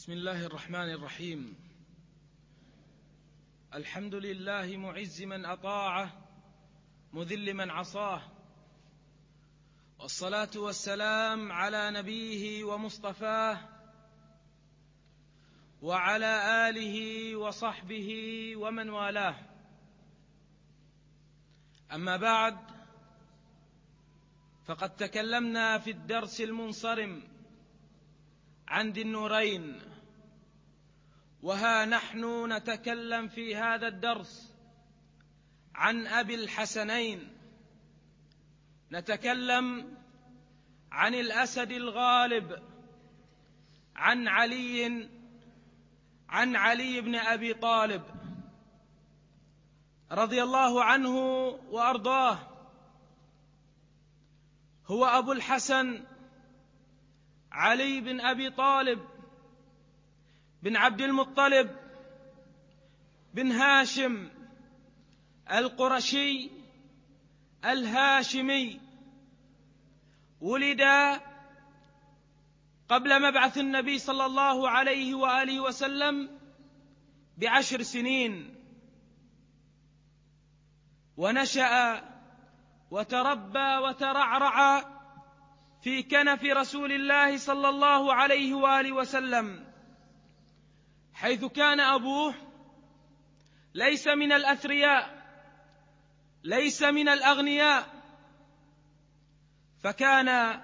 بسم الله الرحمن الرحيم. الحمد لله معز من أطاعه مذل من عصاه، والصلاة والسلام على نبيه ومصطفاه وعلى آله وصحبه ومن والاه. أما بعد، فقد تكلمنا في الدرس المنصرم عن ذي النورين، وها نحن نتكلم في هذا الدرس عن أبي الحسنين. نتكلم عن الأسد الغالب، عن علي بن أبي طالب رضي الله عنه وأرضاه. هو أبو الحسن علي بن أبي طالب بن عبد المطلب بن هاشم القرشي الهاشمي، ولد قبل مبعث النبي صلى الله عليه وآله وسلم ب10 سنين، ونشأ وتربى وترعرع في كنف رسول الله صلى الله عليه وآله وسلم، حيث كان أبوه ليس من الأثرياء، ليس من الأغنياء، فكان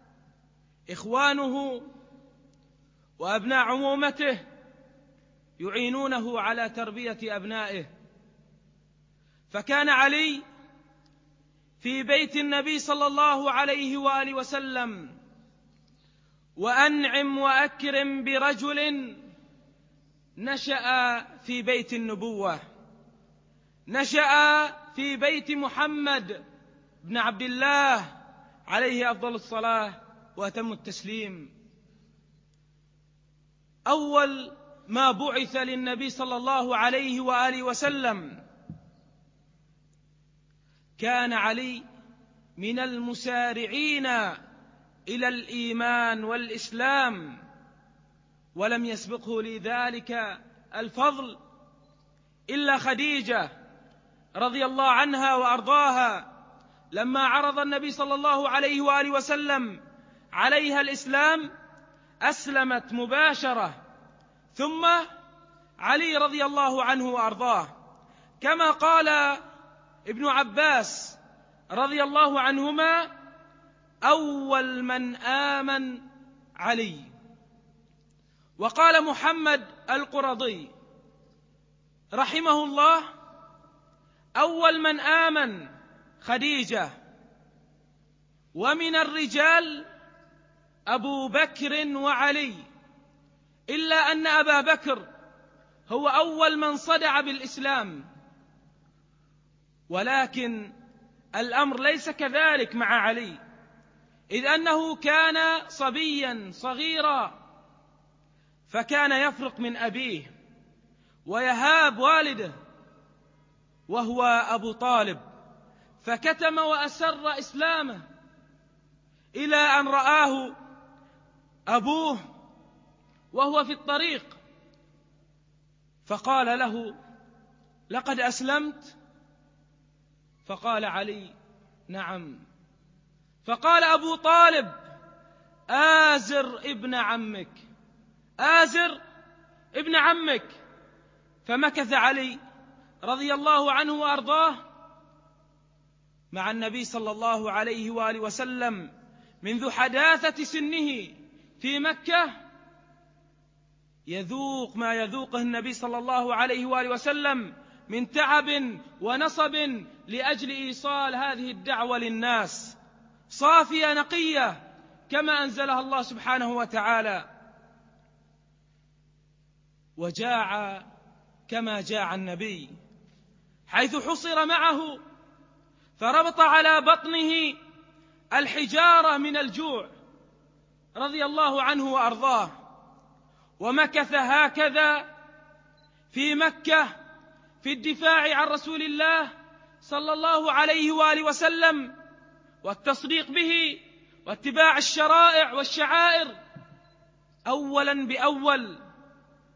إخوانه وأبناء عمومته يعينونه على تربية أبنائه. فكان علي في بيت النبي صلى الله عليه وآله وسلم، وأنعم وأكرم برجل نشأ في بيت النبوة، نشأ في بيت محمد بن عبد الله عليه أفضل الصلاة وأتم التسليم. أول ما بعث للنبي صلى الله عليه وآله وسلم كان علي من المسارعين إلى الإيمان والإسلام، ولم يسبقه لذلك الفضل إلا خديجة رضي الله عنها وأرضاها، لما عرض النبي صلى الله عليه وآله وسلم عليها الإسلام أسلمت مباشرة، ثم علي رضي الله عنه وأرضاه، كما قال ابن عباس رضي الله عنهما: أول من آمن علي. وقال محمد القرظي رحمه الله: أول من آمن خديجة، ومن الرجال أبو بكر وعلي، إلا أن أبا بكر هو أول من صدع بالإسلام. ولكن الأمر ليس كذلك مع علي، إذ أنه كان صبيا صغيرا، فكان يفرق من أبيه ويهاب والده وهو أبو طالب، فكتم وأسر إسلامه إلى أن رآه أبوه وهو في الطريق، فقال له: لقد أسلمت؟ فقال علي: نعم. فقال أبو طالب: آزر ابن عمك، آزر ابن عمك. فمكث علي رضي الله عنه وأرضاه مع النبي صلى الله عليه وآله وسلم منذ حداثة سنه في مكة، يذوق ما يذوقه النبي صلى الله عليه وآله وسلم من تعب ونصب لأجل إيصال هذه الدعوة للناس صافية نقية كما أنزلها الله سبحانه وتعالى. وجاع كما جاع النبي، حيث حصر معه فربط على بطنه الحجارة من الجوع رضي الله عنه وأرضاه، ومكث هكذا في مكة في الدفاع عن رسول الله صلى الله عليه وآله وسلم، والتصديق به، واتباع الشرائع والشعائر أولا بأول،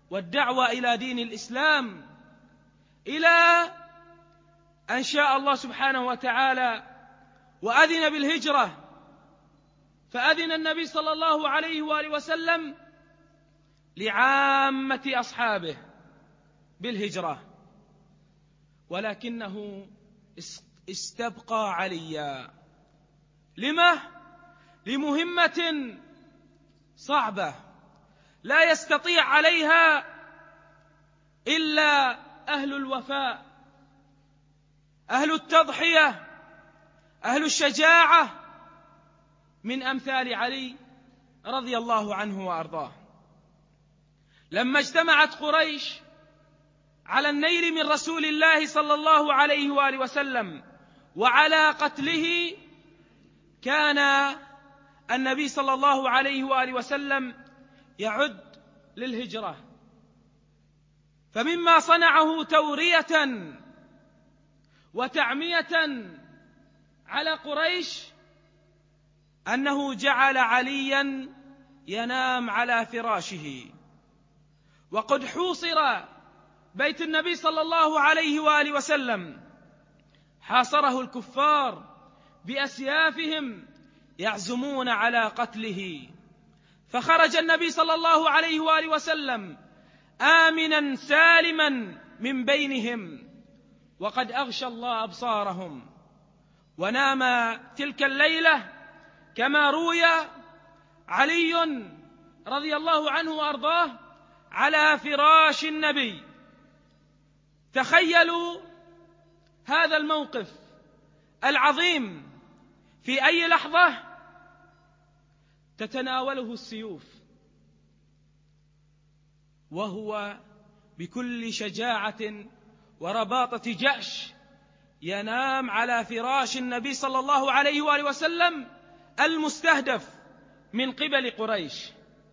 والدعوة إلى دين الإسلام، إلى أن شاء الله سبحانه وتعالى وأذن بالهجرة، فأذن النبي صلى الله عليه وآله وسلم لعامة أصحابه بالهجرة، ولكنه استبقى عليا. لما؟ لمهمة صعبة لا يستطيع عليها إلا أهل الوفاء، أهل التضحية، أهل الشجاعة، من أمثال علي رضي الله عنه وأرضاه. لما اجتمعت قريش على النيل من رسول الله صلى الله عليه وآله وسلم وعلى قتله، كان النبي صلى الله عليه وآله وسلم يعد للهجرة، فمما صنعه تورية وتعمية على قريش أنه جعل عليا ينام على فراشه، وقد حوصر بيت النبي صلى الله عليه وآله وسلم، حاصره الكفار بأسيافهم يعزمون على قتله، فخرج النبي صلى الله عليه وآله وسلم آمنا سالما من بينهم، وقد أغشى الله أبصارهم، ونام تلك الليلة كما روي علي رضي الله عنه وأرضاه على فراش النبي. تخيلوا هذا الموقف العظيم، في أي لحظة تتناوله السيوف، وهو بكل شجاعة ورباطة جأش ينام على فراش النبي صلى الله عليه وآله وسلم المستهدف من قبل قريش.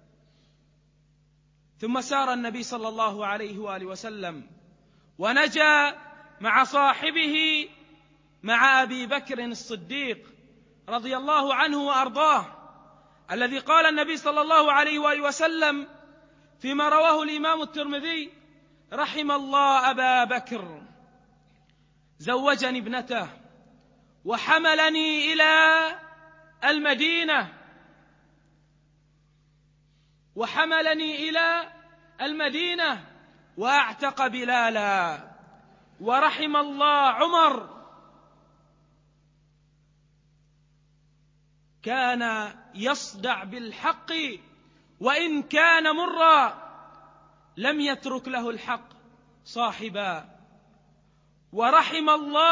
ثم سار النبي صلى الله عليه وآله وسلم ونجا مع صاحبه، مع أبي بكر الصديق رضي الله عنه وأرضاه، الذي قال النبي صلى الله عليه وآله وسلم فيما رواه الإمام الترمذي: رحم الله أبا بكر، زوجني ابنته وحملني إلى المدينة وأعتق بلالا، ورحم الله عمر، كان يصدع بالحق وإن كان مرا، لم يترك له الحق صاحبا، ورحم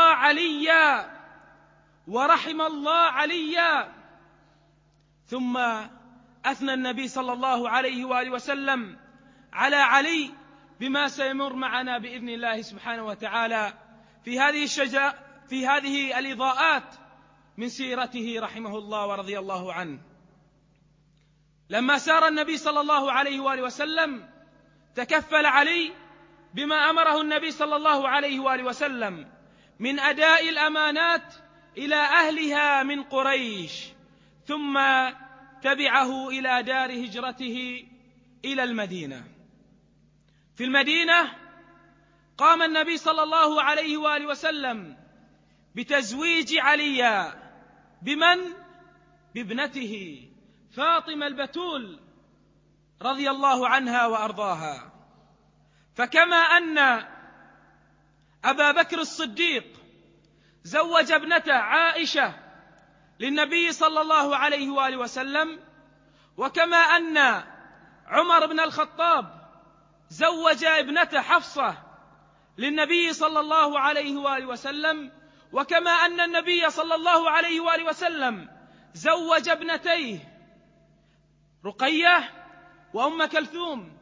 الله عليا. ثم أثنى النبي صلى الله عليه وآله وسلم على علي بما سيمر معنا بإذن الله سبحانه وتعالى في هذه الإضاءات من سيرته رحمه الله ورضي الله عنه. لما سار النبي صلى الله عليه وآله وسلم تكفل علي بما أمره النبي صلى الله عليه وآله وسلم من أداء الأمانات إلى أهلها من قريش، ثم تبعه إلى دار هجرته إلى المدينة. في المدينة قام النبي صلى الله عليه وآله وسلم بتزويج علي بمن؟ بابنته فاطمة البتول رضي الله عنها وأرضاها. فكما أن أبا بكر الصديق زوج ابنته عائشة للنبي صلى الله عليه وآله وسلم، وكما أن عمر بن الخطاب زوج ابنته حفصة للنبي صلى الله عليه وآله وسلم، وكما أن النبي صلى الله عليه وآله وسلم زوج ابنتيه رقية وأم كلثوم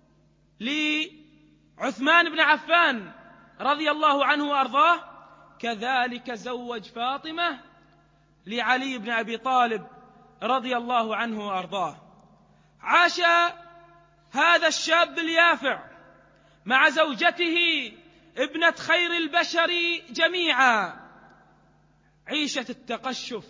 لعثمان بن عفان رضي الله عنه وأرضاه، كذلك زوج فاطمة لعلي بن أبي طالب رضي الله عنه وأرضاه. عاش هذا الشاب اليافع مع زوجته ابنة خير البشر جميعا عيشة التقشف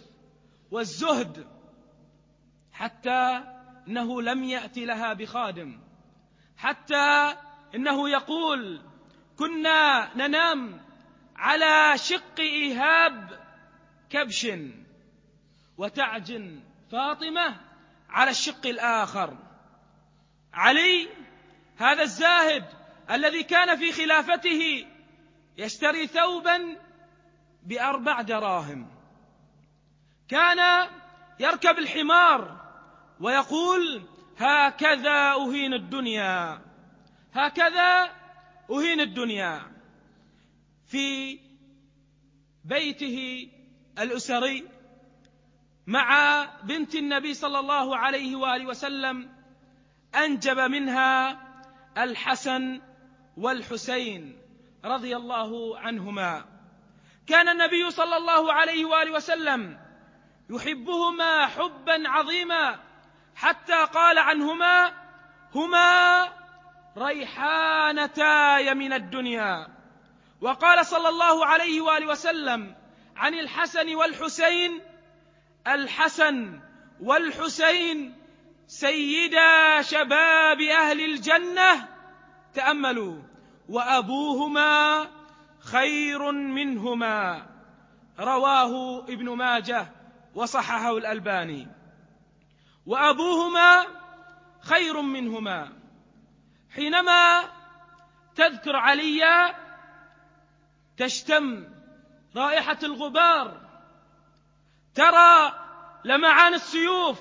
والزهد، حتى أنه لم يأتي لها بخادم، حتى إنه يقول: كنا ننام على شق إيهاب كبش، وتعجن فاطمة على الشق الآخر. علي هذا الزاهد الذي كان في خلافته يشتري ثوبا ب4 دراهم، كان يركب الحمار ويقول: هكذا أهين الدنيا، هكذا أهين الدنيا. في بيته الأسري مع بنت النبي صلى الله عليه وآله وسلم أنجب منها الحسن والحسين رضي الله عنهما. كان النبي صلى الله عليه وآله وسلم يحبهما حبا عظيما، حتى قال عنهما: هما ريحانتاي من الدنيا. وقال صلى الله عليه وآله وسلم عن الحسن والحسين: الحسن والحسين سيدا شباب أهل الجنة، تأملوا، وأبوهما خير منهما. رواه ابن ماجه وصححه الألباني. وأبوهما خير منهما. حينما تذكر عليا تشتم رائحة الغبار، ترى لمعان السيوف.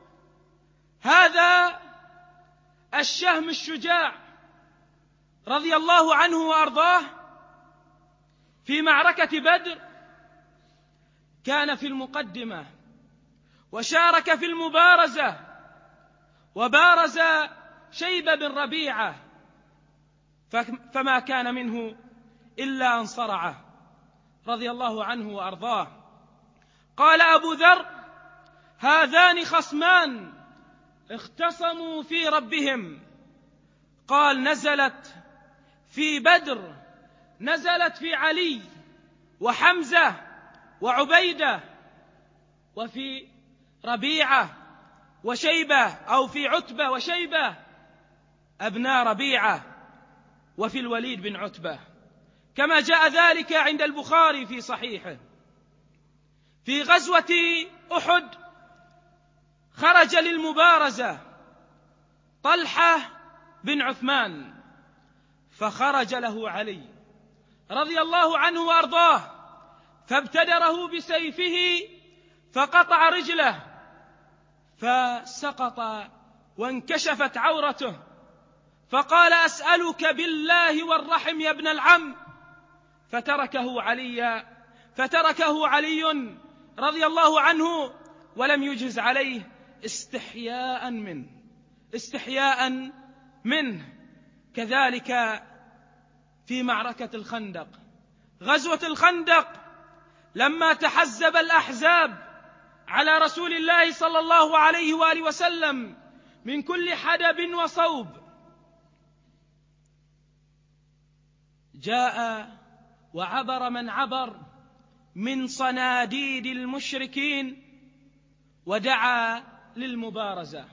هذا الشهم الشجاع رضي الله عنه وأرضاه في معركة بدر كان في المقدمة وشارك في المبارزة، وبارز شيبة بن ربيعة فما كان منه إلا أن صرعه رضي الله عنه وأرضاه. قال أبو ذر: هذان خصمان اختصموا في ربهم. قال: نزلت في بدر، نزلت في علي وحمزة وعبيدة، وفي ربيعة وشيبة، أو في عتبة وشيبة أبناء ربيعة، وفي الوليد بن عتبة، كما جاء ذلك عند البخاري في صحيحه. في غزوة أحد خرج للمبارزة طلحة بن عثمان، فخرج له علي رضي الله عنه وأرضاه، فابتدره بسيفه فقطع رجله، فسقط وانكشفت عورته، فقال: أسألك بالله والرحم يا ابن العم، فتركه علي رضي الله عنه ولم يجز عليه استحياء منه. كذلك في معركة الخندق، غزوة الخندق، لما تحزب الأحزاب على رسول الله صلى الله عليه وآله وسلم من كل حدب وصوب، جاء وعبر من عبر من صناديد المشركين ودعا للمبارزة.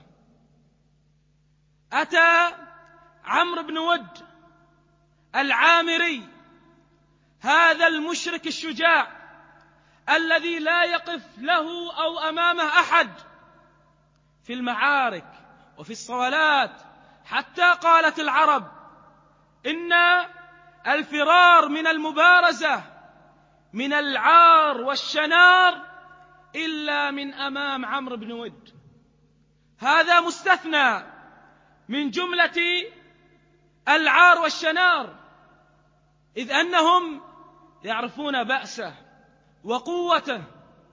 أتى عمرو بن ود العامري، هذا المشرك الشجاع الذي لا يقف له أو أمامه أحد في المعارك وفي الصولات، حتى قالت العرب: إن الفرار من المبارزة من العار والشنار إلا من أمام عمرو بن ود. هذا مستثنى من جملة العار والشنار، إذ أنهم يعرفون بأسه وقوته.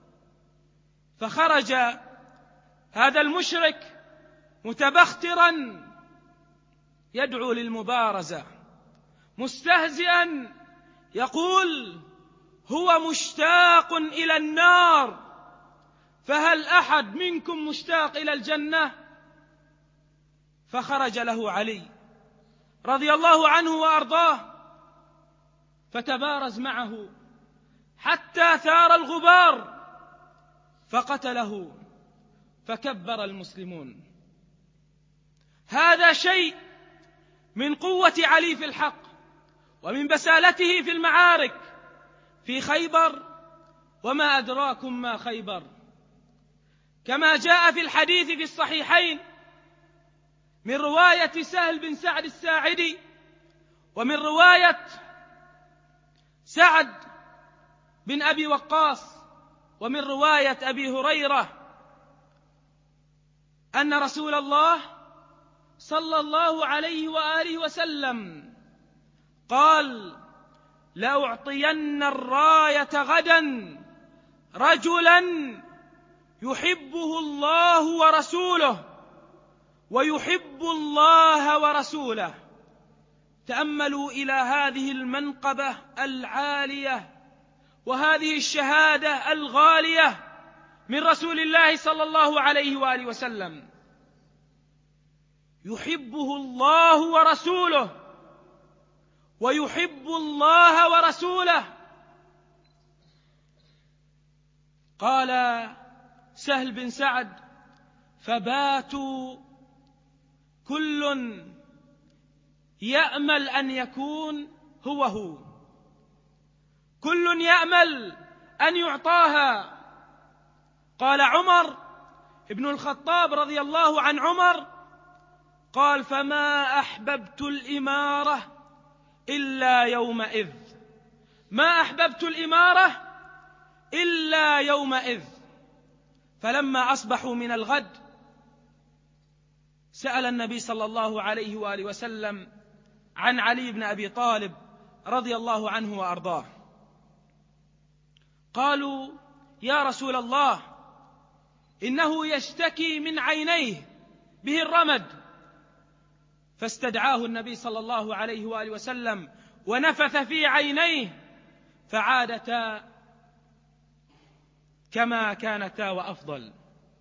فخرج هذا المشرك متبخترا يدعو للمبارزة، مستهزئا يقول: هو مشتاق إلى النار، فهل أحد منكم مشتاق إلى الجنة؟ فخرج له علي رضي الله عنه وأرضاه، فتبارز معه حتى ثار الغبار، فقتله، فكبر المسلمون. هذا شيء من قوة علي في الحق ومن بسالته في المعارك في خيبر، وما أدراكم ما خيبر، كما جاء في الحديث في الصحيحين من رواية سهل بن سعد الساعدي ومن رواية سعد بن أبي وقاص ومن رواية أبي هريرة أن رسول الله صلى الله عليه وآله وسلم قال: لأعطين الراية غدا رجلا يحبه الله ورسوله ويحب الله ورسوله. تأملوا إلى هذه المنقبة العالية وهذه الشهادة الغالية من رسول الله صلى الله عليه وآله وسلم. يحبه الله ورسوله ويحب الله ورسوله. قال سهل بن سعد: فباتوا كل يأمل أن يكون هو، كل يأمل أن يعطاها. قال عمر ابن الخطاب رضي الله عن عمر قال: فما أحببت الإمارة إلا يومئذ، ما أحببت الإمارة إلا يومئذ. فلما أصبحوا من الغد سأل النبي صلى الله عليه وآله وسلم عن علي بن أبي طالب رضي الله عنه وأرضاه. قالوا: يا رسول الله، إنه يشتكي من عينيه به الرمد. فاستدعاه النبي صلى الله عليه وآله وسلم ونفث في عينيه فعادتا كما كانتا وأفضل.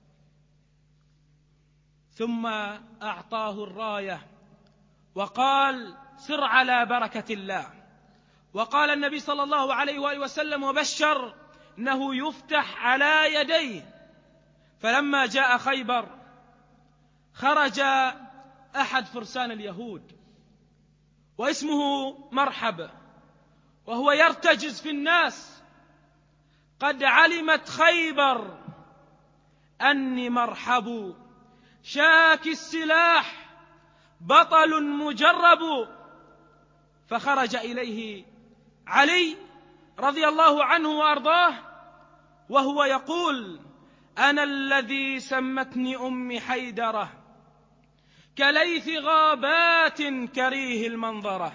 ثم أعطاه الراية وقال: سر على بركة الله. وقال النبي صلى الله عليه وآله وسلم وبشر أنه يفتح على يديه. فلما جاء خيبر خرج أحد فرسان اليهود واسمه مرحب، وهو يرتجز في الناس: قد علمت خيبر أني مرحب، شاكي السلاح، بطل مجرب. فخرج إليه علي رضي الله عنه وأرضاه وهو يقول: أنا الذي سمتني أمي حيدرة، كليث غابات كريه المنظرة.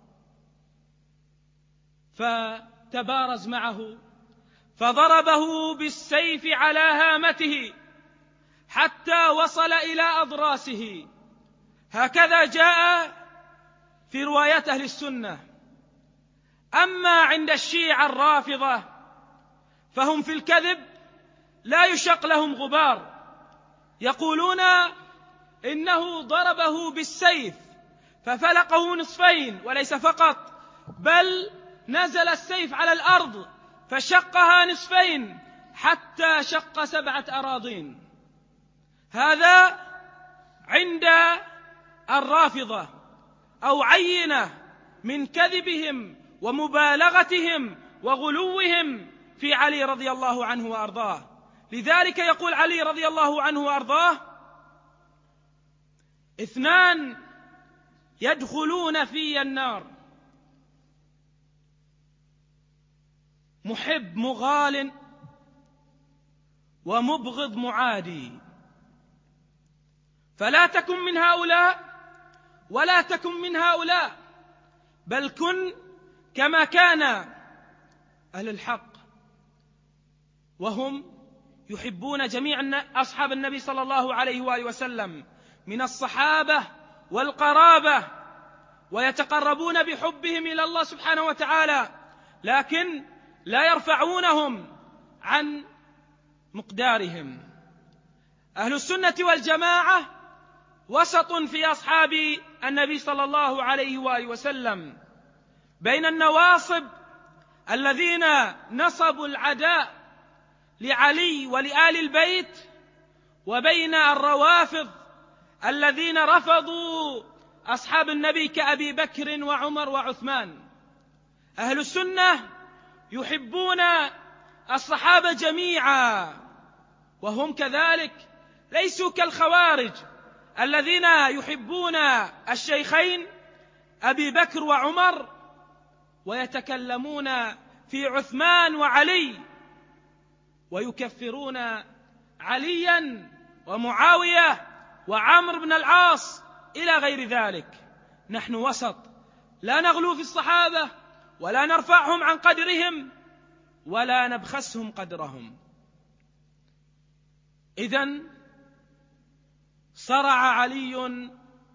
فتبارز معه فضربه بالسيف على هامته حتى وصل إلى أضراسه. هكذا جاء في روايات أهل السنة. أما عند الشيعة الرافضة فهم في الكذب لا يشق لهم غبار، يقولون إنه ضربه بالسيف ففلقه نصفين، وليس فقط بل نزل السيف على الأرض فشقها نصفين حتى شق 7 أراضين. هذا عند الرافضة، أو عينة من كذبهم ومبالغتهم وغلوهم في علي رضي الله عنه وأرضاه. لذلك يقول علي رضي الله عنه وأرضاه: 2 يدخلون في النار: محب مغال ومبغض معادي. فلا تكن من هؤلاء ولا تكن من هؤلاء، بل كن كما كان أهل الحق، وهم يحبون جميع أصحاب النبي صلى الله عليه وآله وسلم من الصحابة والقرابة، ويتقربون بحبهم إلى الله سبحانه وتعالى، لكن لا يرفعونهم عن مقدارهم. أهل السنة والجماعة وسط في أصحاب النبي صلى الله عليه وآله وسلم، بين النواصب الذين نصبوا العداء لعلي ولآل البيت، وبين الروافض الذين رفضوا أصحاب النبي كأبي بكر وعمر وعثمان. أهل السنة يحبون الصحابة جميعا، وهم كذلك ليسوا كالخوارج الذين يحبون الشيخين أبي بكر وعمر ويتكلمون في عثمان وعلي ويكفرون عليا ومعاوية وعمرو بن العاص إلى غير ذلك. نحن وسط، لا نغلو في الصحابة ولا نرفعهم عن قدرهم ولا نبخسهم قدرهم. إذن صرع علي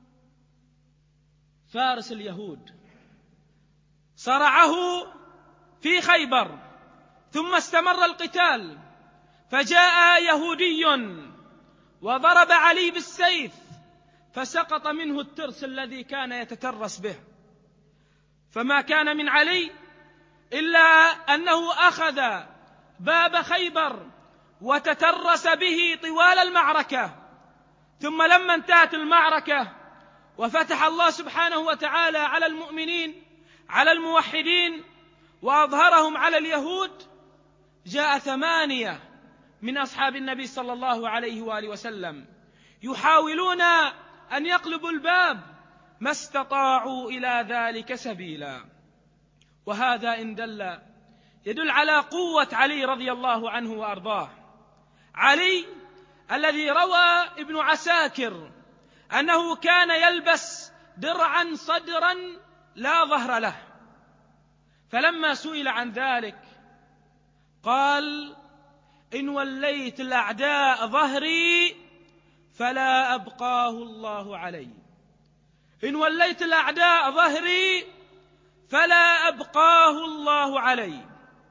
فارس اليهود، صرعه في خيبر، ثم استمر القتال، فجاء يهودي وضرب علي بالسيف فسقط منه الترس الذي كان يتترس به، فما كان من علي إلا أنه أخذ باب خيبر وتترس به طوال المعركة. ثم لما انتهت المعركة وفتح الله سبحانه وتعالى على المؤمنين على الموحدين وأظهرهم على اليهود، جاء 8 من أصحاب النبي صلى الله عليه وآله وسلم يحاولون أن يقلبوا الباب، ما استطاعوا إلى ذلك سبيلا. وهذا إن يدل على قوة علي رضي الله عنه وأرضاه. علي الذي روى ابن عساكر أنه كان يلبس درعا صدرا لا ظهر له، فلما سئل عن ذلك قال: إن وليت الأعداء ظهري فلا أبقاه الله علي، إن وليت الأعداء ظهري فلا أبقاه الله علي.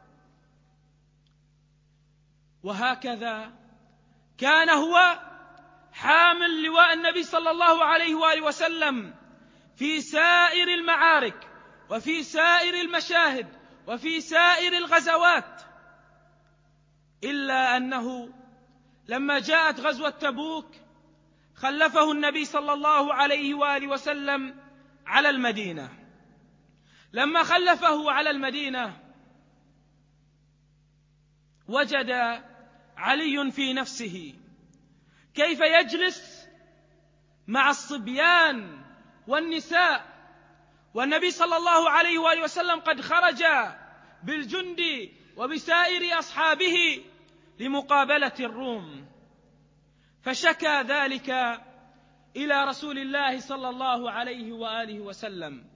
وهكذا كان هو حامل لواء النبي صلى الله عليه وآله وسلم في سائر المعارك وفي سائر المشاهد وفي سائر الغزوات، إلا أنه لما جاءت غزوة تبوك خلفه النبي صلى الله عليه وآله وسلم على المدينة. لما خلفه على المدينة وجد علي في نفسه كيف يجلس مع الصبيان والنساء، والنبي صلى الله عليه وآله وسلم قد خرج بالجند وبسائر أصحابه لمقابلة الروم، فشكى ذلك إلى رسول الله صلى الله عليه وآله وسلم،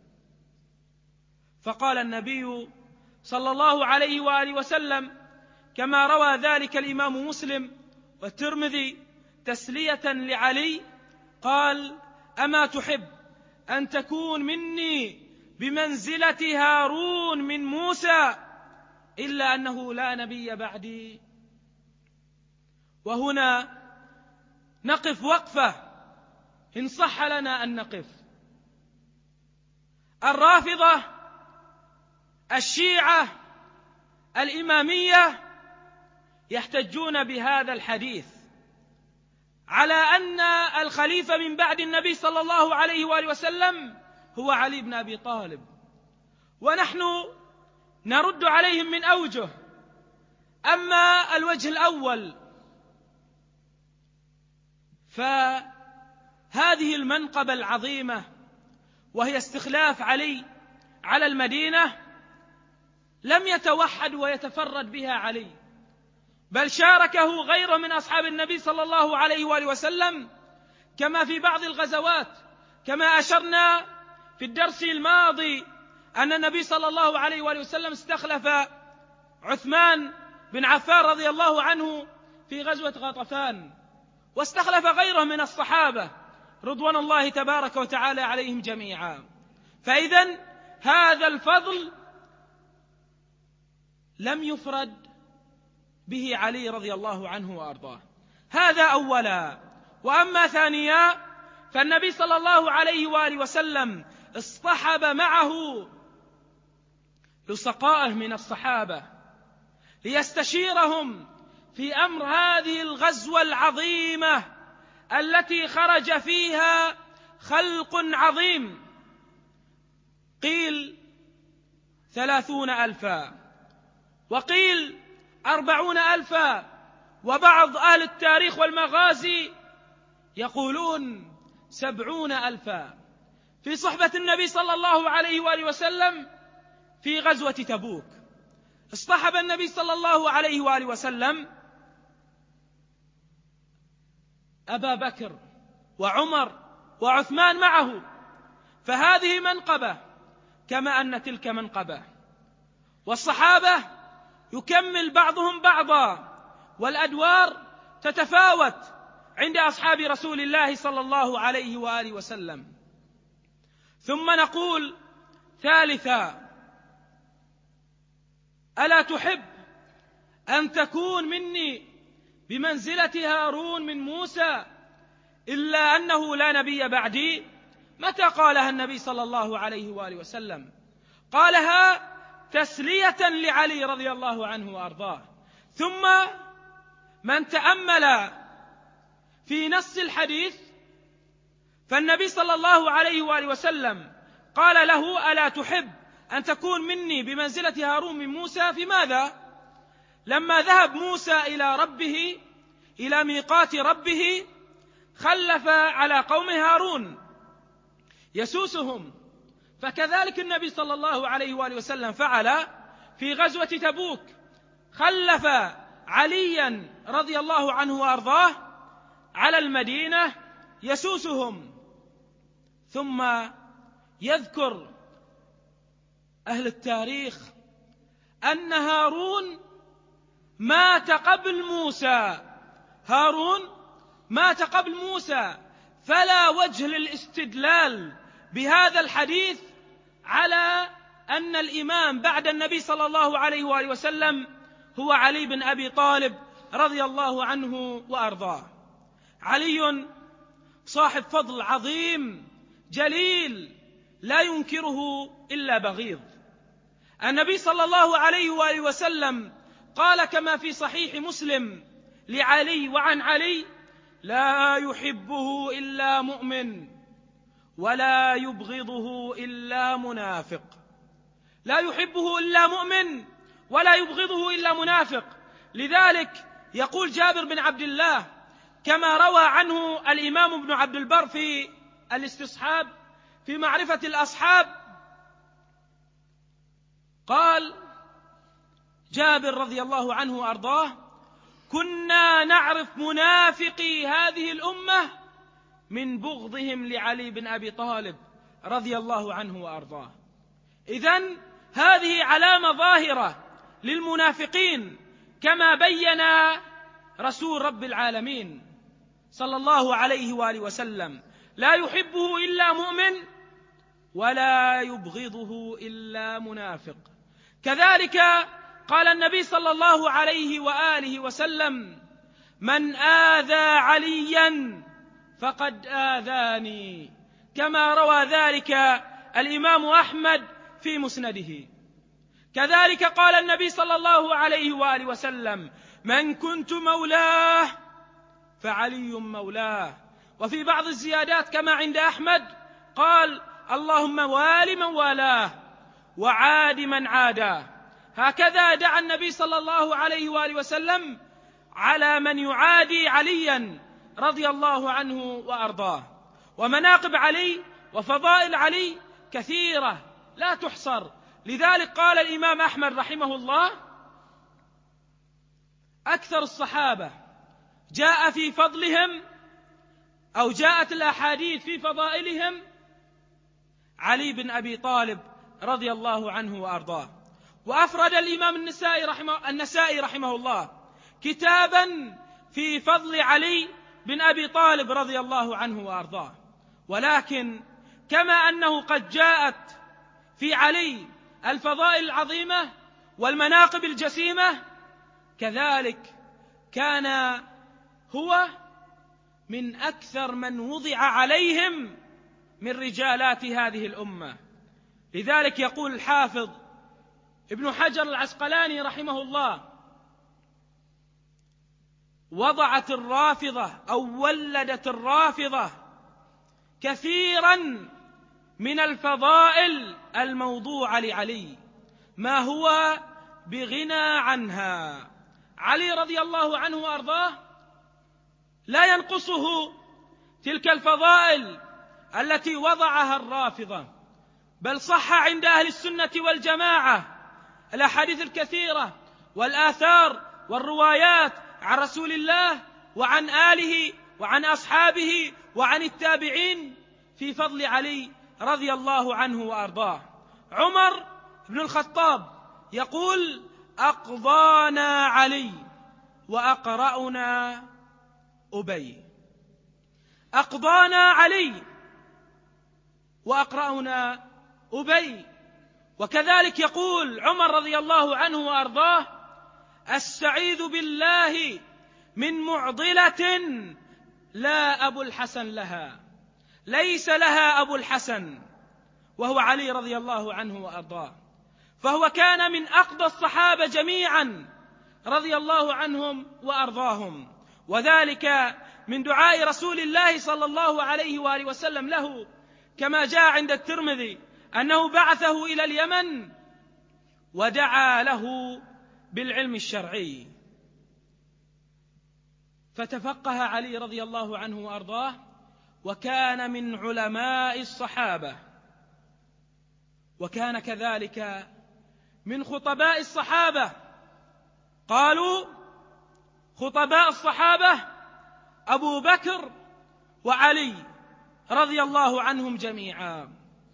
فقال النبي صلى الله عليه وآله وسلم كما روى ذلك الإمام مسلم والترمذي تسلية لعلي، قال: أما تحب أن تكون مني بمنزلة هارون من موسى إلا أنه لا نبي بعدي؟ وهنا نقف وقفة إن صح لنا أن نقف. الرافضة الشيعة الإمامية يحتجون بهذا الحديث على أن الخليفة من بعد النبي صلى الله عليه وآله وسلم هو علي بن أبي طالب، ونحن نرد عليهم من أوجه. أما الوجه الأول فهذه المنقبة العظيمة وهي استخلاف علي على المدينة لم يتوحد ويتفرد بها علي، بل شاركه غيره من أصحاب النبي صلى الله عليه وآله وسلم كما في بعض الغزوات، كما أشرنا في الدرس الماضي أن النبي صلى الله عليه وآله وسلم استخلف عثمان بن عفان رضي الله عنه في غزوة غطفان، واستخلف غيره من الصحابة رضوان الله تبارك وتعالى عليهم جميعا. فإذن هذا الفضل لم يفرد به علي رضي الله عنه وأرضاه. هذا أولا. وأما ثانيا فالنبي صلى الله عليه وآله وسلم اصطحب معه لصقائه من الصحابة ليستشيرهم في أمر هذه الغزوة العظيمة التي خرج فيها خلق عظيم، قيل 30,000 وقيل 40,000، وبعض أهل التاريخ والمغازي يقولون 70,000 في صحبة النبي صلى الله عليه وآله وسلم في غزوة تبوك. اصطحب النبي صلى الله عليه وآله وسلم أبا بكر وعمر وعثمان معه، فهذه منقبة كما أن تلك منقبة، والصحابة يكمل بعضهم بعضا، والأدوار تتفاوت عند أصحاب رسول الله صلى الله عليه وآله وسلم. ثم نقول ثالثا: ألا تحب أن تكون مني بمنزلة هارون من موسى إلا أنه لا نبي بعدي؟ متى قالها النبي صلى الله عليه وآله وسلم؟ قالها تسلية لعلي رضي الله عنه وأرضاه. ثم من تأمل في نص الحديث فالنبي صلى الله عليه وآله وسلم قال له: ألا تحب أن تكون مني بمنزلة هارون من موسى؟ في ماذا؟ لما ذهب موسى إلى ربه، إلى ميقات ربه، خلف على قومه هارون يسوسهم، فكذلك النبي صلى الله عليه وآله وسلم فعل في غزوة تبوك، خلف عليا رضي الله عنه وأرضاه على المدينة يسوسهم. ثم يذكر أهل التاريخ أن هارون مات قبل موسى، هارون مات قبل موسى، فلا وجه للاستدلال بهذا الحديث على أن الإمام بعد النبي صلى الله عليه وآله وسلم هو علي بن أبي طالب رضي الله عنه وأرضاه. علي صاحب فضل عظيم جليل لا ينكره إلا بغيض. النبي صلى الله عليه وآله وسلم قال كما في صحيح مسلم لعلي وعن علي: لا يحبه إلا مؤمن ولا يبغضه إلا منافق. لا يحبه إلا مؤمن ولا يبغضه إلا منافق. لذلك يقول جابر بن عبد الله كما روى عنه الإمام ابن عبد البر في الاستصحاب في معرفة الأصحاب، قال جابر رضي الله عنه وأرضاه: كنا نعرف منافقي هذه الأمة من بغضهم لعلي بن أبي طالب رضي الله عنه وأرضاه. إذن هذه علامة ظاهرة للمنافقين كما بين رسول رب العالمين صلى الله عليه وآله وسلم: لا يحبه إلا مؤمن ولا يبغضه إلا منافق. كذلك قال النبي صلى الله عليه وآله وسلم: من آذى عليا فقد آذاني، كما روى ذلك الإمام أحمد في مسنده. كذلك قال النبي صلى الله عليه وآله وسلم: من كنت مولاه فعلي مولاه. وفي بعض الزيادات كما عند أحمد قال: اللهم وال من والاه وعاد من عاداه. هكذا دعا النبي صلى الله عليه وآله وسلم على من يعادي عليا رضي الله عنه وأرضاه. ومناقب علي وفضائل علي كثيرة لا تحصر. لذلك قال الإمام أحمد رحمه الله: أكثر الصحابة جاء في فضلهم أو جاءت الأحاديث في فضائلهم علي بن أبي طالب رضي الله عنه وأرضاه. وأفرد الإمام النسائي رحمه الله كتابا في فضل علي بن أبي طالب رضي الله عنه وأرضاه. ولكن كما أنه قد جاءت في علي الفضائل العظيمة والمناقب الجسيمة، كذلك كان هو من أكثر من وضع عليهم من رجالات هذه الأمة. لذلك يقول الحافظ ابن حجر العسقلاني رحمه الله: وضعت الرافضة أو ولدت الرافضة كثيرا من الفضائل الموضوعة لعلي ما هو بغنى عنها. علي رضي الله عنه وأرضاه لا ينقصه تلك الفضائل التي وضعها الرافضة، بل صح عند أهل السنة والجماعة الأحاديث الكثيرة والآثار والروايات عن رسول الله وعن آله وعن أصحابه وعن التابعين في فضل علي رضي الله عنه وأرضاه. عمر بن الخطاب يقول: أقضانا علي وأقرأنا أبي. أقضانا علي وأقرأنا أبي. وكذلك يقول عمر رضي الله عنه وأرضاه: أستعيذ بالله من معضلة لا أبو الحسن لها، ليس لها أبو الحسن، وهو علي رضي الله عنه وأرضاه. فهو كان من أقضى الصحابة جميعا رضي الله عنهم وأرضاهم، وذلك من دعاء رسول الله صلى الله عليه وآله وسلم له، كما جاء عند الترمذي أنه بعثه إلى اليمن ودعا له بالعلم الشرعي، فتفقه علي رضي الله عنه وأرضاه، وكان من علماء الصحابة، وكان كذلك من خطباء الصحابة. قالوا خطباء الصحابة أبو بكر وعلي رضي الله عنهم جميعا.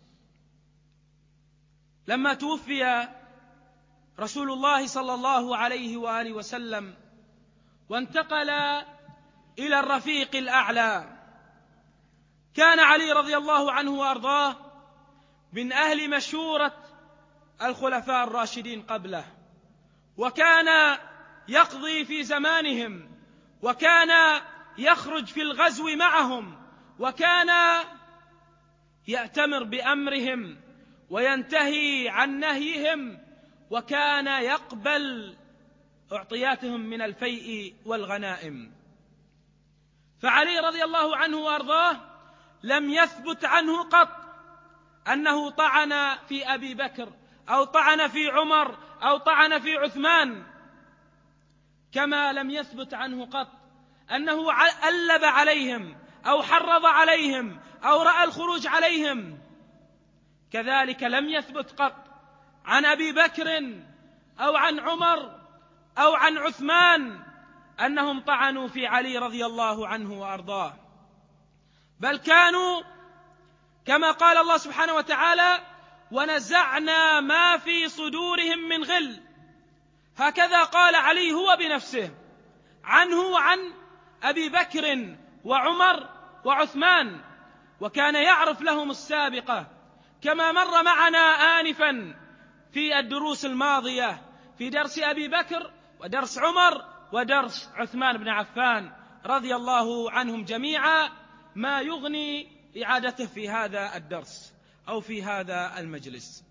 لما توفي رسول الله صلى الله عليه وآله وسلم وانتقل إلى الرفيق الأعلى، كان علي رضي الله عنه وأرضاه من أهل مشورة الخلفاء الراشدين قبله، وكان يقضي في زمانهم، وكان يخرج في الغزو معهم، وكان يأتمر بأمرهم وينتهي عن نهيهم، وكان يقبل أعطياتهم من الفيء والغنائم. فعلي رضي الله عنه وأرضاه لم يثبت عنه قط أنه طعن في أبي بكر أو طعن في عمر أو طعن في عثمان، كما لم يثبت عنه قط أنه ألب عليهم أو حرض عليهم أو رأى الخروج عليهم. كذلك لم يثبت قط عن أبي بكر أو عن عمر أو عن عثمان أنهم طعنوا في علي رضي الله عنه وأرضاه، بل كانوا كما قال الله سبحانه وتعالى: ونزعنا ما في صدورهم من غل. هكذا قال علي هو بنفسه عنه وعن أبي بكر وعمر وعثمان، وكان يعرف لهم السابقة، كما مر معنا آنفا في الدروس الماضية في درس أبي بكر ودرس عمر ودرس عثمان بن عفان رضي الله عنهم جميعا، ما يغني إعادته في هذا الدرس أو في هذا المجلس.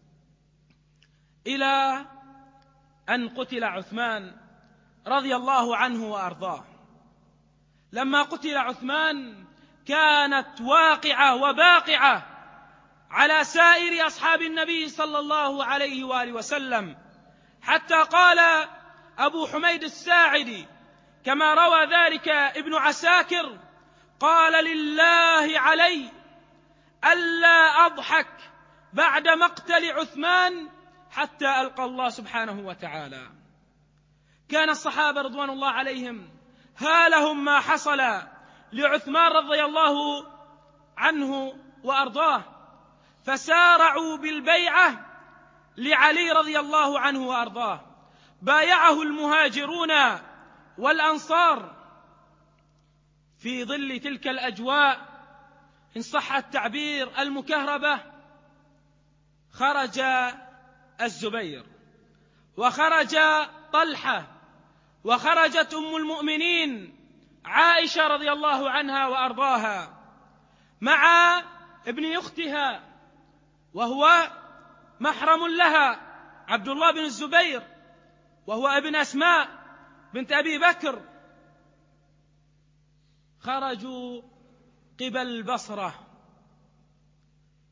إلى أن قتل عثمان رضي الله عنه وأرضاه. لما قتل عثمان كانت واقعة وباقعة على سائر أصحاب النبي صلى الله عليه وآله وسلم، حتى قال أبو حميد الساعدي كما روى ذلك ابن عساكر: قال: لله علي ألا أضحك بعد مقتل عثمان حتى ألقى الله سبحانه وتعالى. كان الصحابة رضوان الله عليهم هالهم ما حصل لعثمان رضي الله عنه وأرضاه، فسارعوا بالبيعة لعلي رضي الله عنه وأرضاه. بايعه المهاجرون والأنصار في ظل تلك الأجواء إن صح التعبير المكهربة. خرج الزبير، وخرج طلحة، وخرجت أم المؤمنين عائشة رضي الله عنها وأرضاها مع ابن أختها وهو محرم لها عبد الله بن الزبير، وهو ابن أسماء بنت أبي بكر. خرجوا قبل البصرة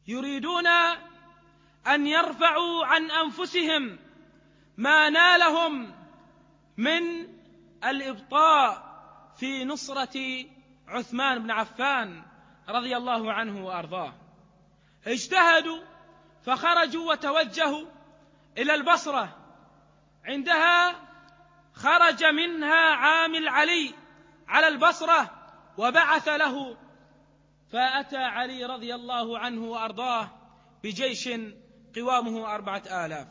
يريدون أن يرفعوا عن أنفسهم ما نالهم من الإبطاء في نصرة عثمان بن عفان رضي الله عنه وأرضاه. اجتهدوا فخرجوا وتوجهوا إلى البصرة. عندها خرج منها عامل علي على البصرة وبعث له، فأتى علي رضي الله عنه وأرضاه بجيش قوامه 4000.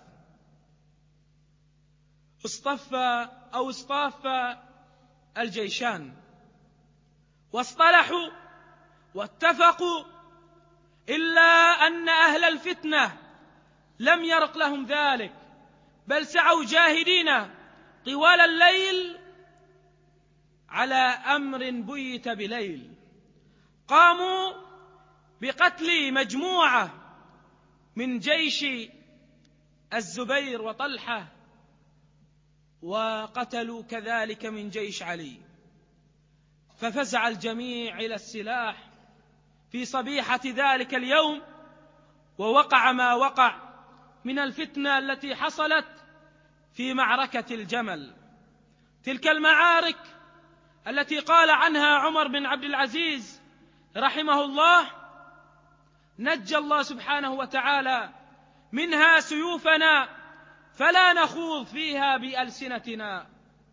اصطف الجيشان واصطلحوا واتفقوا، إلا أن أهل الفتنة لم يرق لهم ذلك، بل سعوا جاهدين طوال الليل على أمر بيت بليل. قاموا بقتل مجموعة من جيش الزبير وطلحة، وقتلوا كذلك من جيش علي، ففزع الجميع إلى السلاح في صبيحة ذلك اليوم، ووقع ما وقع من الفتنة التي حصلت في معركة الجمل. تلك المعارك التي قال عنها عمر بن عبد العزيز رحمه الله: نجى الله سبحانه وتعالى منها سيوفنا فلا نخوض فيها بألسنتنا.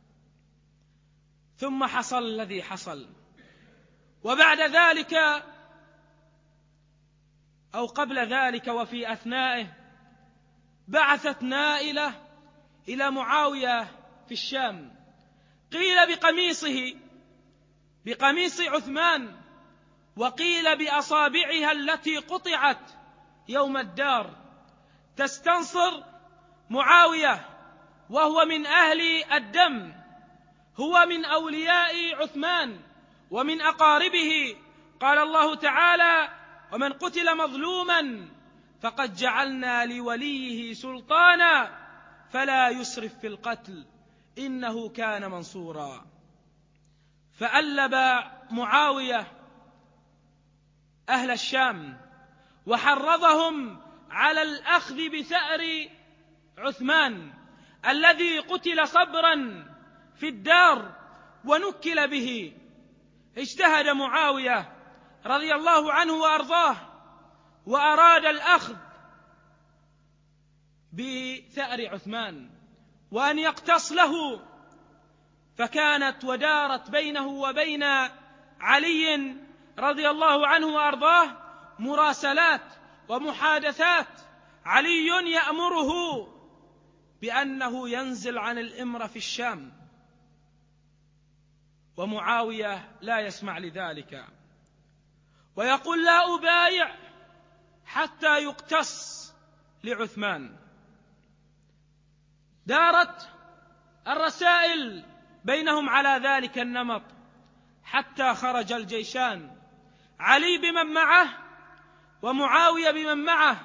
ثم حصل الذي حصل، وبعد ذلك أو قبل ذلك وفي أثنائه بعثت نائلة إلى معاوية في الشام، قيل بقميص عثمان، وقيل بأصابعها التي قطعت يوم الدار، تستنصر معاوية وهو من أهل الدم، هو من أولياء عثمان ومن أقاربه. قال الله تعالى: ومن قتل مظلوما فقد جعلنا لوليه سلطانا فلا يسرف في القتل إنه كان منصورا. فألب معاوية أهل الشام وحرضهم على الأخذ بثأر عثمان الذي قتل صبرا في الدار ونكل به. اجتهد معاوية رضي الله عنه وأرضاه وأراد الأخذ بثأر عثمان وأن يقتص له، فكانت ودارت بينه وبين علي رضي الله عنه وأرضاه مراسلات ومحادثات. علي يأمره بأنه ينزل عن الإمرة في الشام، ومعاوية لا يسمع لذلك ويقول: لا أبايع حتى يقتص لعثمان. دارت الرسائل بينهم على ذلك النمط حتى خرج الجيشان، علي بمن معه ومعاوية بمن معه،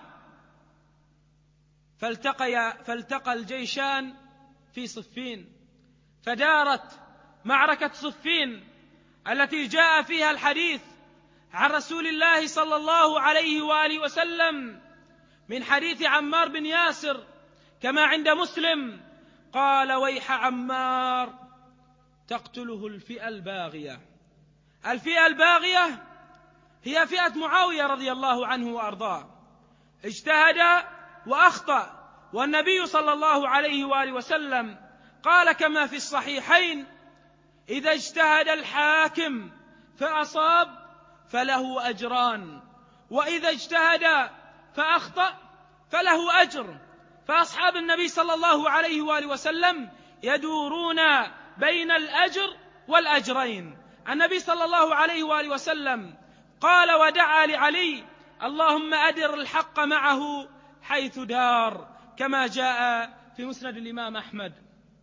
فالتقى الجيشان في صفين، فدارت معركة صفين التي جاء فيها الحديث عن رسول الله صلى الله عليه وآله وسلم من حديث عمار بن ياسر كما عند مسلم، قال: ويح عمار تقتله الفئة الباغية. الفئة الباغية هي فئة معاوية رضي الله عنه وأرضاه. اجتهد وأخطأ، والنبي صلى الله عليه وآله وسلم قال كما في الصحيحين: إذا اجتهد الحاكم فأصاب فله أجران، وإذا اجتهد فأخطأ فله أجر. فأصحاب النبي صلى الله عليه وآله وسلم يدورون بين الأجر والأجرين. النبي صلى الله عليه وآله وسلم قال ودعا لعلي: اللهم أدر الحق معه حيث دار، كما جاء في مسند الإمام أحمد.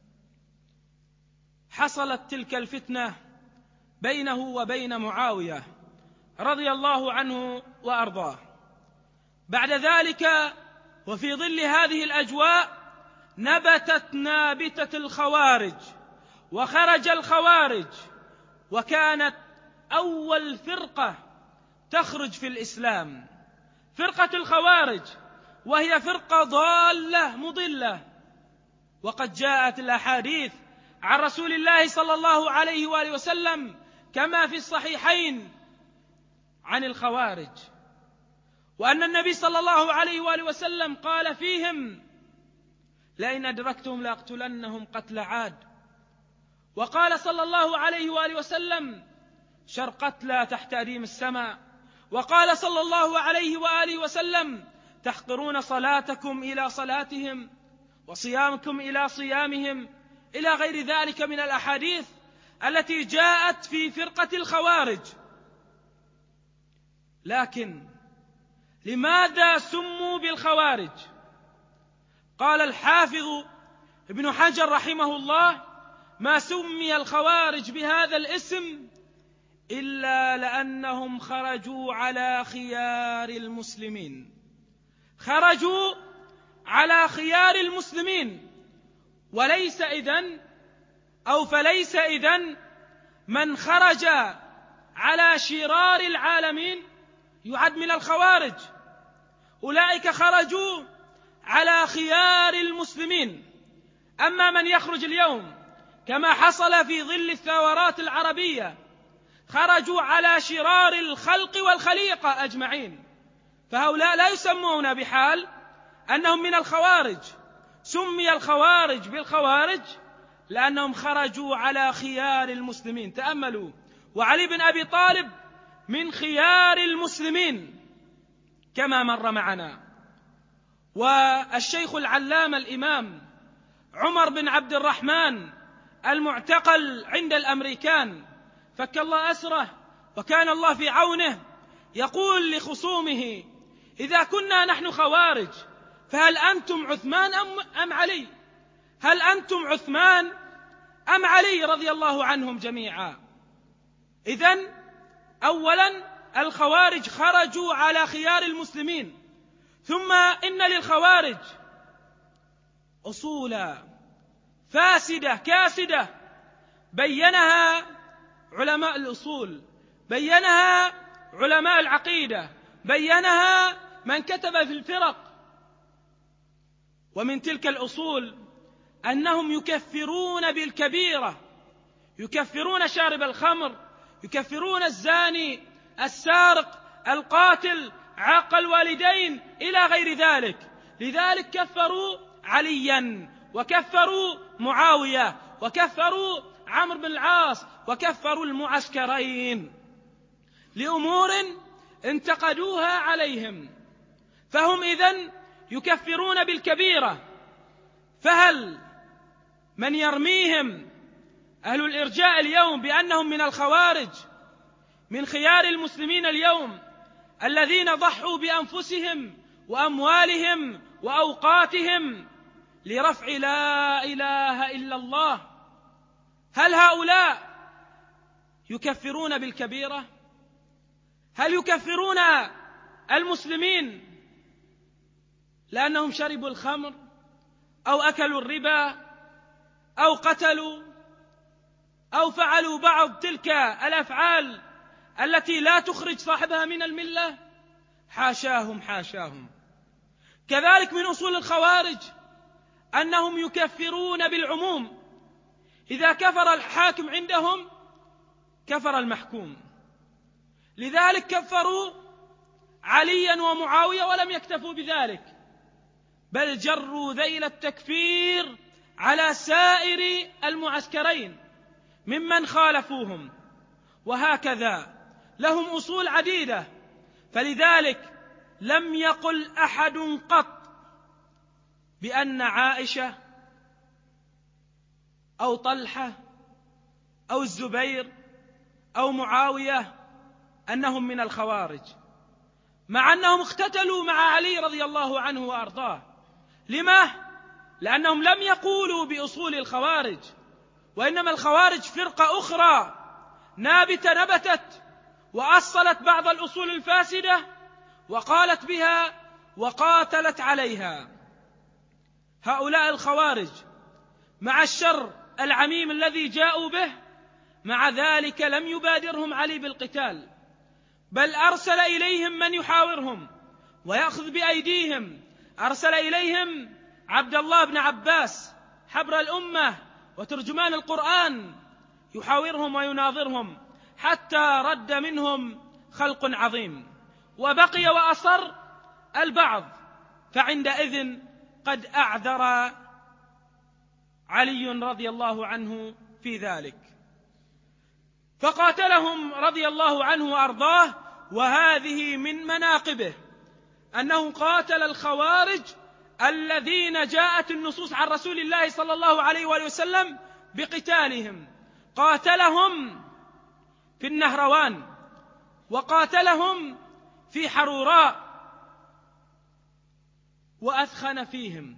حصلت تلك الفتنة بينه وبين معاوية رضي الله عنه وأرضاه. بعد ذلك وفي ظل هذه الأجواء نبتت نابتة الخوارج، وخرج الخوارج، وكانت أول فرقة تخرج في الإسلام، فرقة الخوارج، وهي فرقة ضالة مضلة. وقد جاءت الأحاديث عن رسول الله صلى الله عليه وآله وسلم كما في الصحيحين عن الخوارج، وأن النبي صلى الله عليه وآله وسلم قال فيهم: لئن أدركتهم لأقتلنهم قتل عاد. وقال صلى الله عليه وآله وسلم: شر قتلى تحت أديم السماء. وقال صلى الله عليه وآله وسلم: تحقرون صلاتكم إلى صلاتهم وصيامكم إلى صيامهم، إلى غير ذلك من الأحاديث التي جاءت في فرقة الخوارج. لكن لماذا سموا بالخوارج؟ قال الحافظ ابن حجر رحمه الله: ما سمي الخوارج بهذا الاسم إلا لأنهم خرجوا على خيار المسلمين. خرجوا على خيار المسلمين، وليس إذن فليس إذن من خرج على شرار العالمين يعد من الخوارج. أولئك خرجوا على خيار المسلمين. أما من يخرج اليوم كما حصل في ظل الثورات العربية، خرجوا على شرار الخلق والخليقة أجمعين، فهؤلاء لا يسمون بحال أنهم من الخوارج. سمي الخوارج بالخوارج لأنهم خرجوا على خيار المسلمين. تأملوا: وعلي بن أبي طالب من خيار المسلمين كما مر معنا. والشيخ العلامة الإمام عمر بن عبد الرحمن المعتقل عند الأمريكان، فك الله أسره وكان الله في عونه، يقول لخصومه: إذا كنا نحن خوارج فهل أنتم عثمان أم علي؟ هل أنتم عثمان أم علي رضي الله عنهم جميعا؟ إذن أولا الخوارج خرجوا على خيار المسلمين. ثم إن للخوارج أصولا فاسدة كاسدة بينها علماء الأصول، بينها علماء العقيدة، بينها من كتب في الفرق. ومن تلك الأصول أنهم يكفرون بالكبيرة، يكفرون شارب الخمر، يكفرون الزاني، السارق، القاتل، عاق الوالدين، إلى غير ذلك. لذلك كفروا عليا، وكفروا معاوية، وكفروا عمرو بن العاص، وكفروا المعسكرين لأمور انتقدوها عليهم. فهم إذن يكفرون بالكبيرة. فهل من يرميهم أهل الإرجاء اليوم بأنهم من الخوارج من خيار المسلمين اليوم الذين ضحوا بأنفسهم وأموالهم وأوقاتهم لرفع لا إله إلا الله، هل هؤلاء يكفرون بالكبيرة؟ هل يكفرون المسلمين لأنهم شربوا الخمر أو أكلوا الربا أو قتلوا أو فعلوا بعض تلك الأفعال التي لا تخرج صاحبها من الملة؟ حاشاهم حاشاهم. كذلك من أصول الخوارج أنهم يكفرون بالعموم. إذا كفر الحاكم عندهم كفر المحكوم. لذلك كفروا عليا ومعاوية، ولم يكتفوا بذلك بل جروا ذيل التكفير على سائر المعسكرين ممن خالفوهم. وهكذا لهم أصول عديدة. فلذلك لم يقل أحد قط بأن عائشة أو طلحة أو الزبير أو معاوية أنهم من الخوارج، مع أنهم اقتتلوا مع علي رضي الله عنه وأرضاه. لما؟ لأنهم لم يقولوا بأصول الخوارج، وإنما الخوارج فرقة أخرى نابتة نبتت وأصلت بعض الأصول الفاسدة وقالت بها وقاتلت عليها. هؤلاء الخوارج مع الشر العميم الذي جاءوا به، مع ذلك لم يبادرهم علي بالقتال، بل أرسل إليهم من يحاورهم ويأخذ بأيديهم، أرسل إليهم عبد الله بن عباس حبر الأمة وترجمان القرآن يحاورهم ويناظرهم حتى رد منهم خلق عظيم، وبقي وأصر البعض، فعندئذ قد أعذر علي رضي الله عنه في ذلك، فقاتلهم رضي الله عنه وأرضاه. وهذه من مناقبه أنه قاتل الخوارج الذين جاءت النصوص عن رسول الله صلى الله عليه وآله وسلم بقتالهم. قاتلهم في النهروان، وقاتلهم في حروراء، وأثخن فيهم.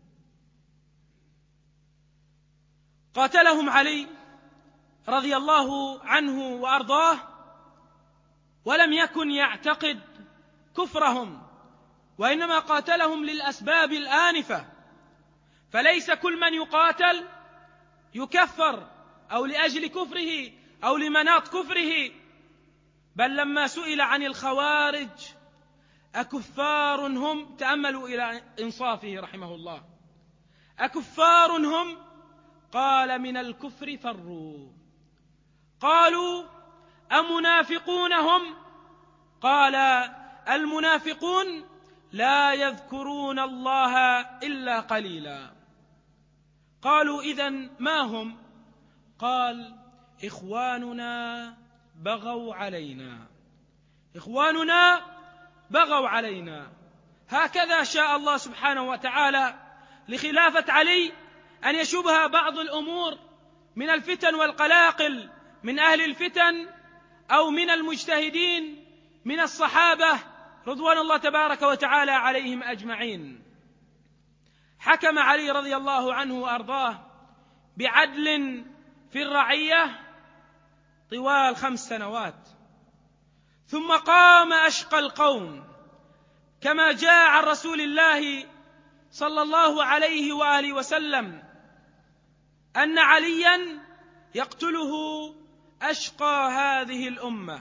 قاتلهم علي رضي الله عنه وأرضاه، ولم يكن يعتقد كفرهم، وإنما قاتلهم للأسباب الآنفة، فليس كل من يقاتل يكفر أو لأجل كفره أو لمناط كفره، بل لما سئل عن الخوارج أكفار هم، تأملوا إلى إنصافه رحمه الله، أكفار هم؟ قال من الكفر فروا. قالوا أمنافقون هم؟ قال المنافقون لا يذكرون الله إلا قليلا. قالوا إذن ما هم؟ قال إخواننا بغوا علينا، إخواننا بغوا علينا. هكذا شاء الله سبحانه وتعالى لخلافة علي أن يشوبها بعض الأمور من الفتن والقلاقل من أهل الفتن أو من المجتهدين من الصحابة رضوان الله تبارك وتعالى عليهم أجمعين. حكم علي رضي الله عنه وأرضاه بعدل في الرعية طوال 5 سنوات، ثم قام أشقى القوم كما جاء عن رسول الله صلى الله عليه وآله وسلم أن عليا يقتله أشقى هذه الأمة.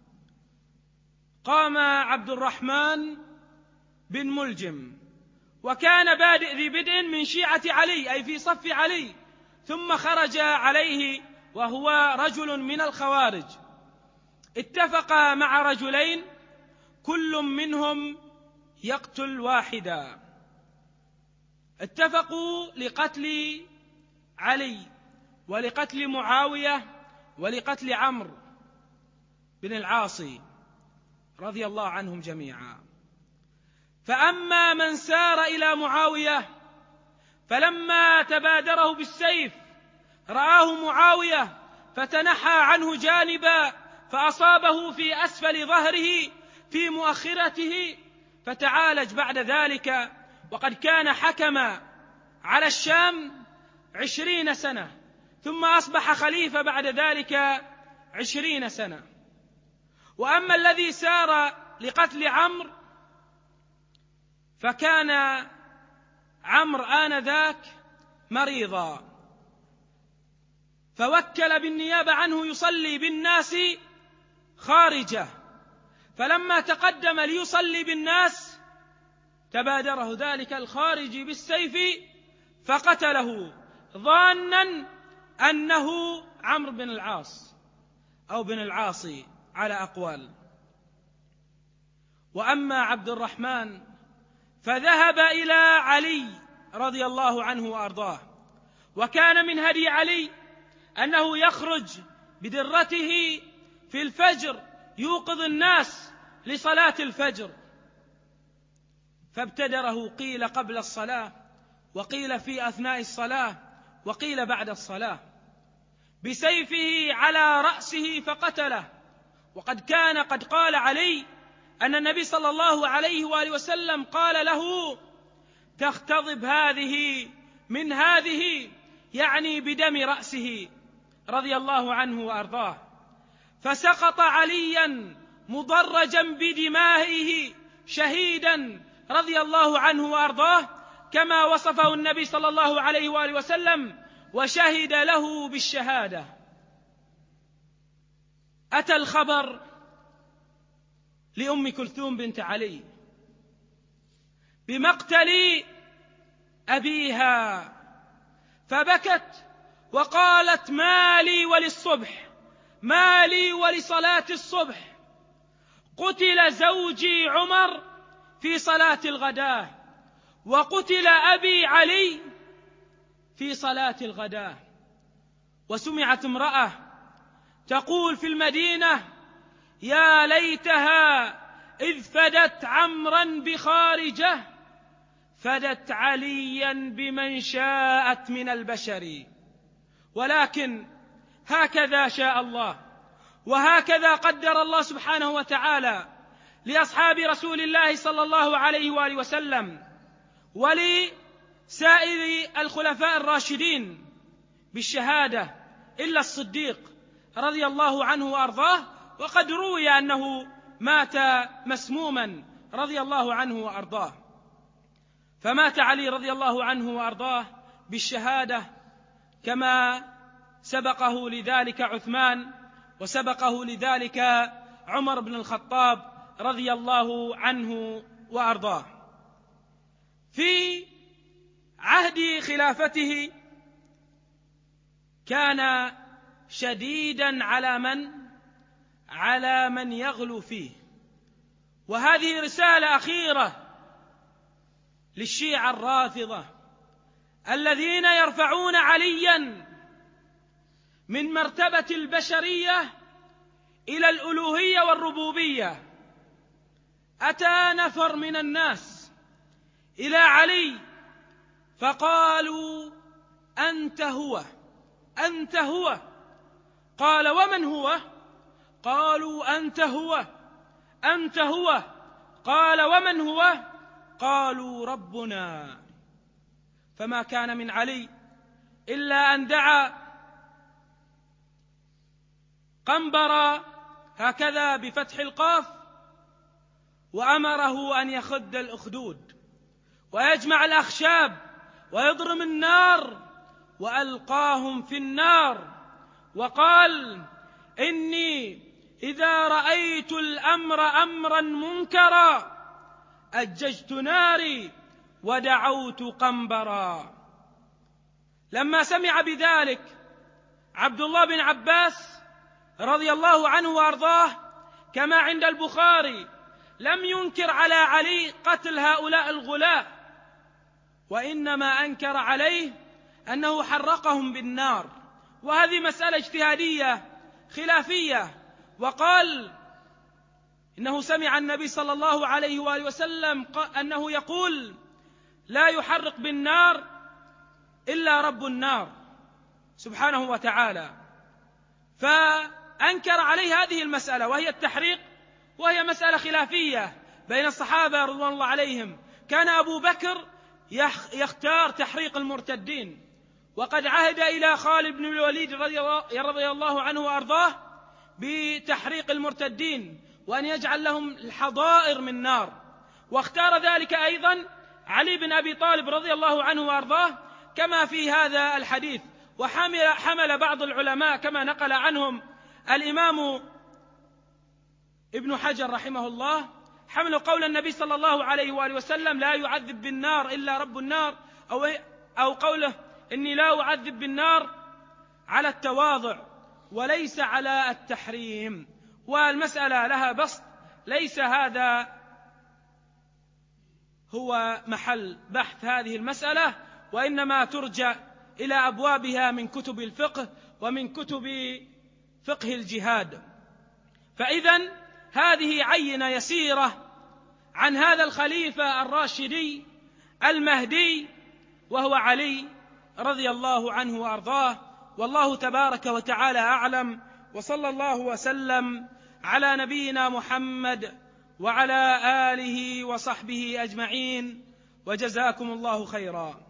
قام عبد الرحمن بن ملجم، وكان بادئ ذي بدء من شيعة علي أي في صف علي، ثم خرج عليه وهو رجل من الخوارج. اتفق مع رجلين كل منهم يقتل واحدا، اتفقوا لقتل علي ولقتل معاوية ولقتل عمرو بن العاص رضي الله عنهم جميعا. فأما من سار إلى معاوية فلما تبادره بالسيف رآه معاوية فتنحى عنه جانبا فأصابه في أسفل ظهره في مؤخرته فتعالج بعد ذلك، وقد كان حكم على الشام 20 سنة، ثم أصبح خليفة بعد ذلك 20 سنة. وأما الذي سار لقتل عمرو فكان عمرو آنذاك مريضا، فوكل بالنيابة عنه يصلي بالناس خارجه، فلما تقدم ليصلي بالناس تبادره ذلك الخارجي بالسيف فقتله ظانا أنه عمرو بن العاص أو بن العاصي على أقوال. وأما عبد الرحمن فذهب إلى علي رضي الله عنه وأرضاه، وكان من هدي علي أنه يخرج بدرته في الفجر يوقظ الناس لصلاة الفجر، فابتدره قيل قبل الصلاة وقيل في أثناء الصلاة وقيل بعد الصلاة بسيفه على رأسه فقتله. وقد كان قد قال علي أن النبي صلى الله عليه وآله وسلم قال له تختضب هذه من هذه، يعني بدم رأسه رضي الله عنه وأرضاه، فسقط عليا مضرجا بدمائه شهيدا رضي الله عنه وأرضاه كما وصفه النبي صلى الله عليه وآله وسلم وشهد له بالشهادة. أتى الخبر لأم كلثوم بنت علي بمقتل أبيها، فبكت وقالت: ما لي وللصبح، ما لي ولصلاة الصبح، قتل زوجي عمر في صلاة الغداة، وقتل أبي علي في صلاة الغداة. وسمعت امرأة تقول في المدينة: يا ليتها إذ فدت عمرا بخارجه فدت عليا بمن شاءت من البشر. ولكن هكذا شاء الله، وهكذا قدر الله سبحانه وتعالى لأصحاب رسول الله صلى الله عليه وآله وسلم ولسائر الخلفاء الراشدين بالشهادة إلا الصديق رضي الله عنه وأرضاه، وقد روي أنه مات مسموما رضي الله عنه وأرضاه. فمات علي رضي الله عنه وأرضاه بالشهادة، كما سبقه لذلك عثمان، وسبقه لذلك عمر بن الخطاب رضي الله عنه وأرضاه. في عهد خلافته كان شديدا على من يغلو فيه. وهذه رسالة أخيرة للشيعة الرافضة الذين يرفعون عليا من مرتبة البشرية إلى الألوهية والربوبية. أتى نفر من الناس إلى علي فقالوا: أنت هو، أنت هو. قال: ومن هو؟ قالوا: أنت هو، أنت هو. قال: ومن هو؟ قالوا: ربنا. فما كان من علي إلا أن دعا قنبر هكذا بفتح القاف، وأمره أن يخد الأخدود ويجمع الأخشاب ويضرم النار وألقاهم في النار، وقال: إني إذا رأيت الأمر أمرا منكرا أججت ناري ودعوت قنبرا. لما سمع بذلك عبد الله بن عباس رضي الله عنه وأرضاه كما عند البخاري لم ينكر على علي قتل هؤلاء الغلاة، وإنما أنكر عليه أنه حرقهم بالنار، وهذه مسألة اجتهادية خلافية. وقال إنه سمع النبي صلى الله عليه وآله وسلم أنه يقول: لا يحرق بالنار إلا رب النار سبحانه وتعالى. فأنكر عليه هذه المسألة وهي التحريق، وهي مسألة خلافية بين الصحابة رضوان الله عليهم. كان أبو بكر يختار تحريق المرتدين، وقد عهد إلى خالد بن الوليد رضي الله عنه وأرضاه بتحريق المرتدين وأن يجعل لهم الحظائر من نار، واختار ذلك أيضا علي بن أبي طالب رضي الله عنه وأرضاه كما في هذا الحديث. وحمل بعض العلماء كما نقل عنهم الإمام ابن حجر رحمه الله حمل قول النبي صلى الله عليه وآله وسلم: لا يعذب بالنار إلا رب النار، أو قوله: إني لا أعذب بالنار، على التواضع وليس على التحريم. والمسألة لها بسط، ليس هذا هو محل بحث هذه المسألة، وإنما ترجع إلى أبوابها من كتب الفقه ومن كتب فقه الجهاد. فإذن هذه عينة يسيرة عن هذا الخليفة الراشدي المهدي، وهو علي رضي الله عنه وأرضاه. والله تبارك وتعالى أعلم، وصلى الله وسلم على نبينا محمد وعلى آله وصحبه أجمعين، وجزاكم الله خيرا.